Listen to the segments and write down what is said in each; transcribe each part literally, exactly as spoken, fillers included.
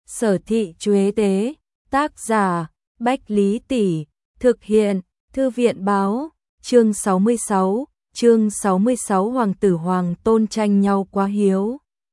Sở Thị Chuế Tế, tác giả, Bách Lý Tỷ, thực hiện, Thư viện Báo, chương sáu mươi sáu, chương sáu mươi sáu Hoàng tử Hoàng tôn tranh nhau quá hiếu.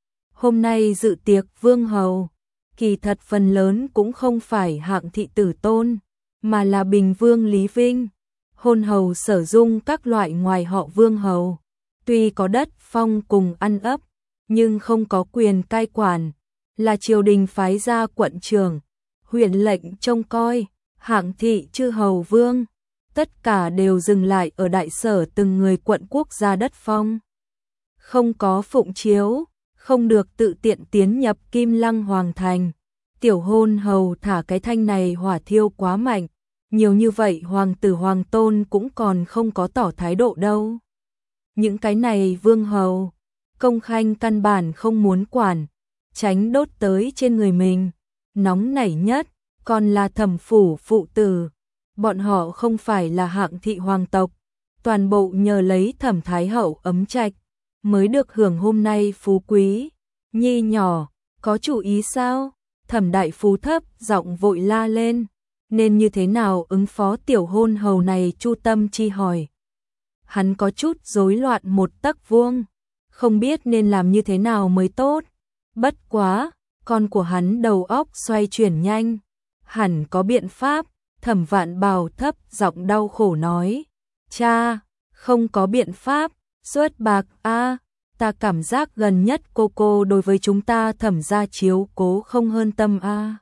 Hôm nay dự tiệc Vương Hầu, kỳ thật phần lớn cũng không phải hạng thị tử tôn, mà là Bình Vương Lý Vinh, hôn hầu Sở Dung các loại ngoài họ Vương Hầu. Tuy có đất phong cùng ăn ấp, nhưng không có quyền cai quản, là triều đình phái ra quận trưởng, huyện lệnh trông coi, hạng thị chư hầu vương, tất cả đều dừng lại ở đại sở từng người quận quốc gia đất phong. Không có phụng chiếu, không được tự tiện tiến nhập Kim Lăng Hoàng thành. Tiểu hôn hầu thả cái thanh này hỏa thiêu quá mạnh, nhiều như vậy hoàng tử hoàng tôn cũng còn không có tỏ thái độ đâu. Những cái này vương hầu, công khanh căn bản không muốn quản, tránh đốt tới trên người mình. Nóng nảy nhất còn là Thẩm phủ phụ tử, bọn họ không phải là hạng thị hoàng tộc, toàn bộ nhờ lấy Thẩm thái hậu ấm trạch mới được hưởng hôm nay phú quý. Nhi nhỏ, có chủ ý sao? Thẩm đại phú thấp giọng vội la lên, nên như thế nào ứng phó tiểu hôn hầu này? Chu Tâm Chi hỏi. Hắn có chút rối loạn một tấc vuông, không biết nên làm như thế nào mới tốt. Bất quá, con của hắn đầu óc xoay chuyển nhanh, hẳn có biện pháp. Thẩm Vạn Bảo thấp giọng đau khổ nói, cha, không có biện pháp, suất bạc a, ta cảm giác gần nhất cô cô đối với chúng ta Thẩm gia chiếu cố không hơn tâm a.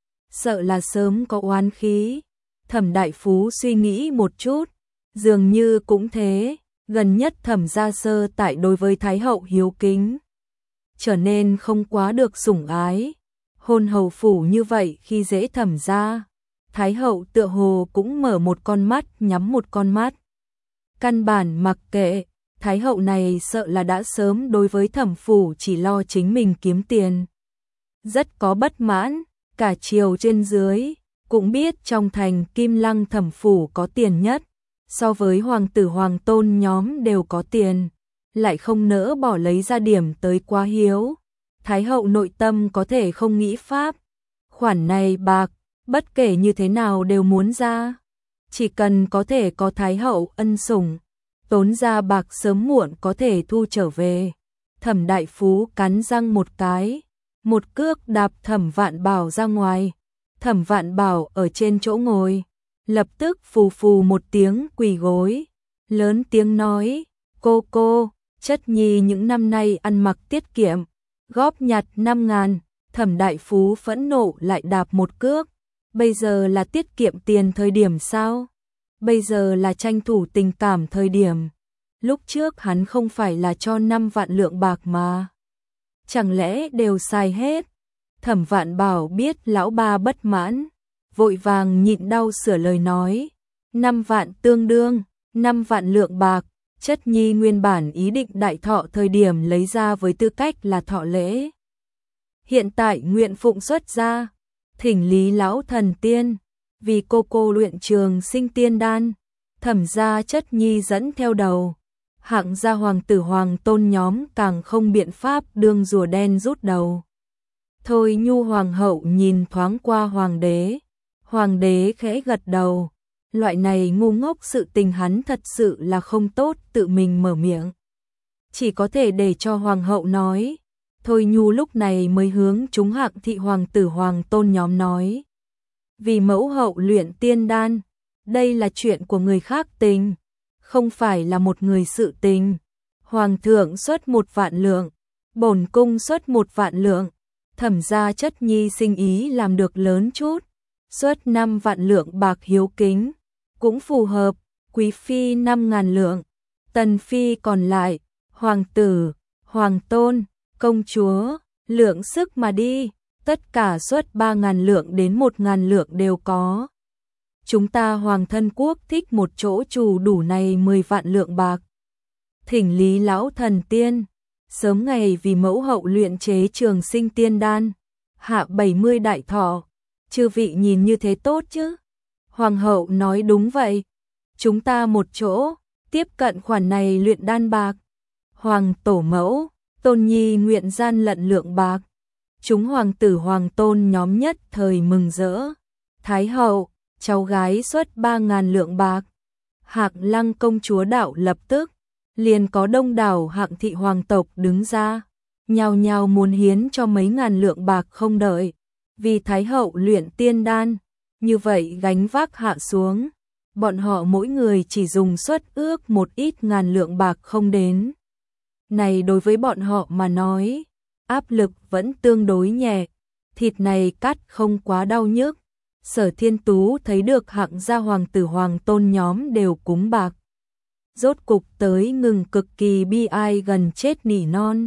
Sợ là sớm có oán khí. Thẩm đại phú suy nghĩ một chút, dường như cũng thế, gần nhất Thẩm gia sơ tại đối với thái hậu hiếu kính, trở nên không quá được sủng ái. Hôn hầu phủ như vậy khi dễ Thẩm gia, thái hậu tựa hồ cũng mở một con mắt nhắm một con mắt. Căn bản mặc kệ, thái hậu này sợ là đã sớm đối với Thẩm phủ chỉ lo chính mình kiếm tiền. Rất có bất mãn, cả triều trên dưới cũng biết trong thành Kim Lăng Thẩm phủ có tiền nhất, so với hoàng tử hoàng tôn nhóm đều có tiền, lại không nỡ bỏ lấy ra điểm tới quá hiếu. Thái hậu nội tâm có thể không nghĩ pháp, khoản này bạc, bất kể như thế nào đều muốn ra. Chỉ cần có thể có thái hậu ân sủng, tốn ra bạc sớm muộn có thể thu trở về. Thẩm đại phú cắn răng một cái, một cước đạp Thẩm Vạn Bảo ra ngoài. Thẩm Vạn Bảo ở trên chỗ ngồi, lập tức phù phù một tiếng quỳ gối, lớn tiếng nói, cô cô, chất nhi những năm nay ăn mặc tiết kiệm, góp nhặt năm ngàn. Thẩm đại phú phẫn nộ lại đạp một cước, bây giờ là tiết kiệm tiền thời điểm sao? Bây giờ là tranh thủ tình cảm thời điểm. Lúc trước hắn không phải là cho năm vạn lượng bạc mà, chẳng lẽ đều xài hết? Thẩm Vạn Bảo biết lão ba bất mãn, vội vàng nhịn đau sửa lời nói, năm vạn tương đương năm vạn lượng bạc, chất nhi nguyên bản ý định đại thọ thời điểm lấy ra với tư cách là thọ lễ, hiện tại nguyện phụng xuất ra, thỉnh Lý lão thần tiên vì cô cô luyện trường sinh tiên đan. Thẩm gia chất nhi dẫn theo đầu, hạng gia hoàng tử hoàng tôn nhóm càng không biện pháp, đương rùa đen rút đầu. Thôi Nhu hoàng hậu nhìn thoáng qua hoàng đế, hoàng đế khẽ gật đầu, loại này ngu ngốc sự tình hắn thật sự là không tốt tự mình mở miệng, chỉ có thể để cho hoàng hậu nói. Thôi Nhu lúc này mới hướng chúng hạng thị hoàng tử hoàng tôn nhóm nói, vì mẫu hậu luyện tiên đan, đây là chuyện của người khác tình, không phải là một người sự tình. Hoàng thượng xuất một vạn lượng, bổn cung xuất một vạn lượng, Thẩm gia chất nhi sinh ý làm được lớn chút, xuất năm vạn lượng bạc hiếu kính, cũng phù hợp. Quý phi năm ngàn lượng, tần phi còn lại, hoàng tử, hoàng tôn, công chúa, lượng sức mà đi, tất cả xuất ba ngàn lượng đến một ngàn lượng đều có. Chúng ta hoàng thân quốc thích một chỗ chủ đủ này mười vạn lượng bạc. Thỉnh Lý lão thần tiên, sớm ngày vì mẫu hậu luyện chế trường sinh tiên đan, hạ bảy mươi đại thọ, chư vị nhìn như thế tốt chứ? Hoàng hậu nói đúng vậy, chúng ta một chỗ, tiếp cận khoản này luyện đan bạc. Hoàng tổ mẫu, tôn nhi nguyện gian lận lượng bạc. chúng hoàng tử hoàng tôn nhóm nhất thời mừng rỡ. Thái hậu, cháu gái xuất ba ngàn lượng bạc. Hạng Lăng công chúa đạo lập tức, liền có đông đảo hạng thị hoàng tộc đứng ra, nhao nhao muốn hiến cho mấy ngàn lượng bạc không đợi, vì Thái hậu luyện tiên đan, như vậy gánh vác hạ xuống, bọn họ mỗi người chỉ dùng suất ước một ít ngàn lượng bạc không đến. Này đối với bọn họ mà nói, áp lực vẫn tương đối nhẹ, thịt này cắt không quá đau nhức. Sở Thiên Tú thấy được hạng gia hoàng tử hoàng tôn nhóm đều cúng bạc. Rốt cục tới ngừng cực kỳ bi ai gần chết nỉ non.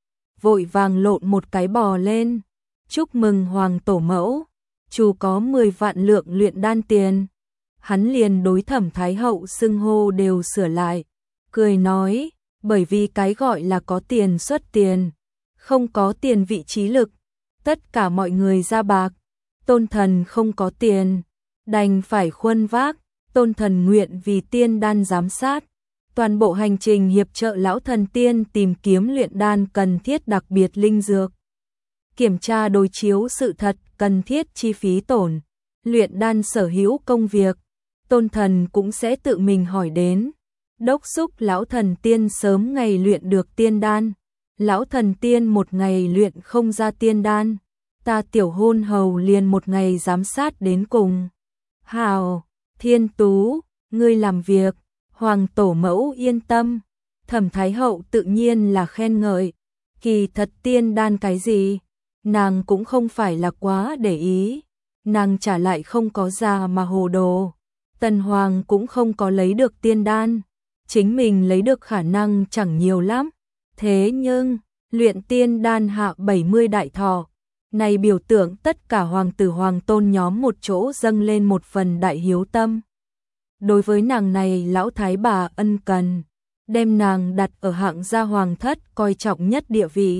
Vội vàng lộn một cái bò lên. Chúc mừng hoàng tổ mẫu, chủ có mười vạn lượng luyện đan tiền. Hắn liền đối Thẩm Thái hậu xưng hô đều sửa lại. Cười nói, bởi vì cái gọi là có tiền xuất tiền, không có tiền vị trí lực. Tất cả mọi người ra bạc. Tôn thần không có tiền, đành phải khuân vác, tôn thần nguyện vì tiên đan giám sát. Toàn bộ hành trình hiệp trợ lão thần tiên tìm kiếm luyện đan cần thiết đặc biệt linh dược. Kiểm tra đối chiếu sự thật cần thiết chi phí tổn, luyện đan sở hữu công việc. Tôn thần cũng sẽ tự mình hỏi đến, đốc xúc lão thần tiên sớm ngày luyện được tiên đan. Lão thần tiên một ngày luyện không ra tiên đan, ta tiểu hôn hầu liền một ngày giám sát đến cùng. Hào, Thiên Tú, ngươi làm việc, hoàng tổ mẫu yên tâm. Thẩm Thái hậu tự nhiên là khen ngợi, kỳ thật tiên đan cái gì, nàng cũng không phải là quá để ý, nàng trả lại không có già mà hồ đồ. Tần Hoàng cũng không có lấy được tiên đan, chính mình lấy được khả năng chẳng nhiều lắm, thế nhưng luyện tiên đan hạ bảy mươi đại thọ. Này biểu tượng tất cả hoàng tử hoàng tôn nhóm một chỗ dâng lên một phần đại hiếu tâm. Đối với nàng này lão thái bà ân cần, đem nàng đặt ở hạng gia hoàng thất coi trọng nhất địa vị.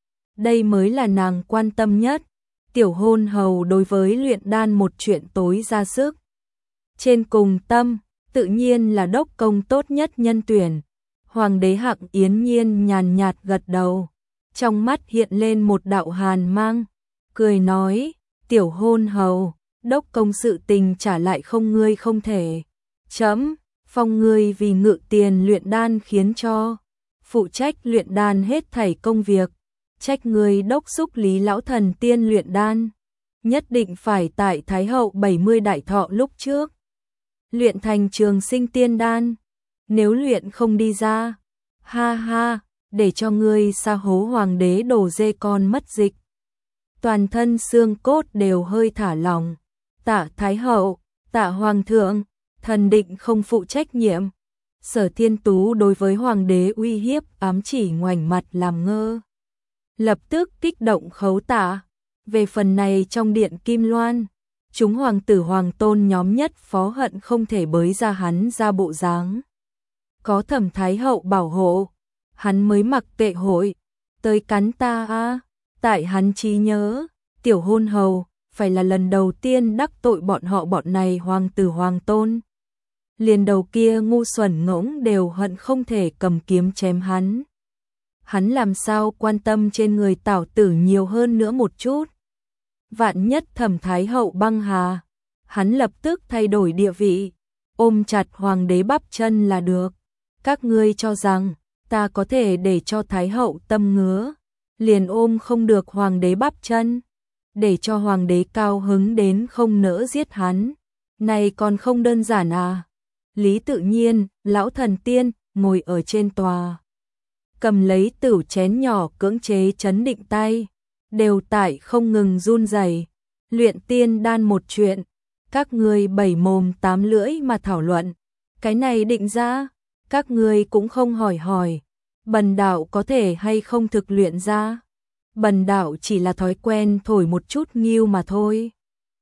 Đây mới là nàng quan tâm nhất. Tiểu hôn hầu đối với luyện đan một chuyện tối ra sức. Trên cùng tâm, tự nhiên là đốc công tốt nhất nhân tuyển. Hoàng đế Hạng Yến Nhiên nhàn nhạt gật đầu, trong mắt hiện lên một đạo hàn mang, cười nói, tiểu hôn hầu, đốc công sự tình trả lại không ngươi không thể. Chấm, phong ngươi vì ngự tiền luyện đan khiến cho, phụ trách luyện đan hết thảy công việc, trách ngươi đốc xúc lý lão thần tiên luyện đan, nhất định phải tại Thái hậu bảy mươi đại thọ lúc trước. Luyện thành trường sinh tiên đan, nếu luyện không đi ra, ha ha, để cho ngươi sa hố hoàng đế đổ dê con mất dịch. Toàn thân xương cốt đều hơi thả lỏng, tạ Thái hậu, tạ hoàng thượng, thần định không phụ trách nhiệm. Sở Thiên Tú đối với hoàng đế uy hiếp ám chỉ ngoảnh mặt làm ngơ. Lập tức kích động khấu tạ. Về phần này trong điện Kim Loan, chúng hoàng tử hoàng tôn nhóm nhất phó hận không thể bới ra hắn ra bộ dáng. Có Thẩm Thái hậu bảo hộ, hắn mới mặc kệ hội, tới cắn ta a. Tại hắn trí nhớ, tiểu hôn hầu phải là lần đầu tiên đắc tội bọn họ bọn này hoàng tử hoàng tôn. Liền đầu kia ngu xuẩn ngỗng đều hận không thể cầm kiếm chém hắn. Hắn làm sao quan tâm trên người tảo tử nhiều hơn nữa một chút. Vạn nhất Thẩm Thái hậu băng hà, hắn lập tức thay đổi địa vị, ôm chặt hoàng đế bắp chân là được. Các ngươi cho rằng ta có thể để cho Thái hậu tâm ngứa, liền ôm không được hoàng đế bắp chân, để cho hoàng đế cao hứng đến không nỡ giết hắn. Này còn không đơn giản à? Lý Tự Nhiên, lão thần tiên, ngồi ở trên tòa, cầm lấy tửu chén nhỏ cưỡng chế chấn định tay, đều tại không ngừng run rẩy. Luyện tiên đan một chuyện, các ngươi bảy mồm tám lưỡi mà thảo luận, cái này định ra, các ngươi cũng không hỏi hỏi, bần đạo có thể hay không thực luyện ra. Bần đạo chỉ là thói quen thổi một chút nghiêu mà thôi.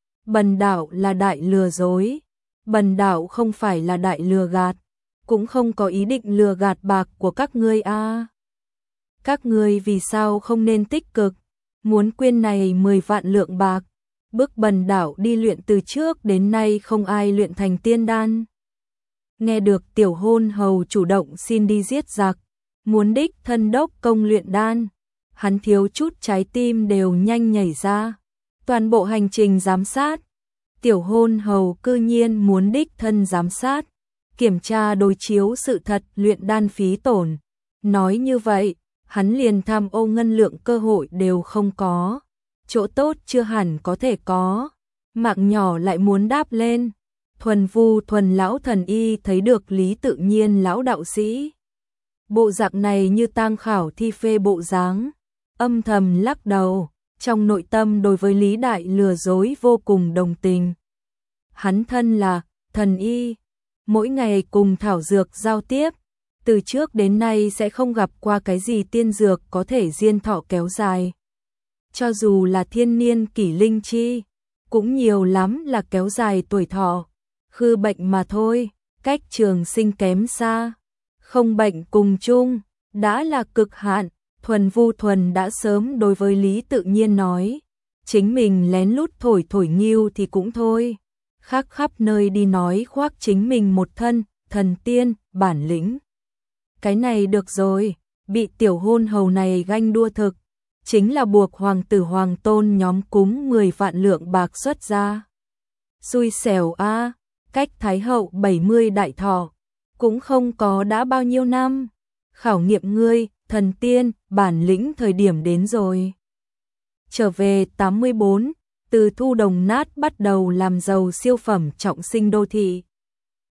Bần đạo là đại lừa dối, bần đạo không phải là đại lừa gạt, cũng không có ý định lừa gạt bạc của các ngươi a. À. Các ngươi vì sao không nên tích cực, muốn quyên này mười vạn lượng bạc, bức bần đạo đi luyện từ trước đến nay không ai luyện thành tiên đan. Nghe được tiểu hôn hầu chủ động xin đi giết giặc, muốn đích thân đốc công luyện đan, hắn thiếu chút trái tim đều nhanh nhảy ra. Toàn bộ hành trình giám sát, tiểu hôn hầu cư nhiên muốn đích thân giám sát, kiểm tra đối chiếu sự thật luyện đan phí tổn. Nói như vậy, hắn liền tham ô ngân lượng cơ hội đều không có, chỗ tốt chưa hẳn có thể có, mạng nhỏ lại muốn đáp lên. Thuần vu thuần lão thần y thấy được Lý Tự Nhiên lão đạo sĩ bộ dạng này như tang khảo thi phê bộ dáng, âm thầm lắc đầu, trong nội tâm đối với Lý Đại lừa dối vô cùng đồng tình. Hắn thân là thần y, mỗi ngày cùng thảo dược giao tiếp, từ trước đến nay sẽ không gặp qua cái gì tiên dược có thể diên thọ kéo dài. Cho dù là thiên niên kỷ linh chi, cũng nhiều lắm là kéo dài tuổi thọ, khư bệnh mà thôi, cách trường sinh kém xa. Không bệnh cùng chung, đã là cực hạn. Thuần vu thuần đã sớm đối với Lý Tự Nhiên nói, chính mình lén lút thổi thổi nghiêu thì cũng thôi, khác khắp nơi đi nói khoác chính mình một thân, thần tiên, bản lĩnh. Cái này được rồi, bị tiểu hôn hầu này ganh đua thực, chính là buộc hoàng tử hoàng tôn nhóm cúng mười vạn lượng bạc xuất ra. Xui xẻo a, cách Thái hậu bảy mươi đại thọ, cũng không có đã bao nhiêu năm, khảo nghiệm ngươi, thần tiên, bản lĩnh thời điểm đến rồi. Trở về tám mươi bốn, từ thu đồng nát bắt đầu làm giàu siêu phẩm trọng sinh đô thị.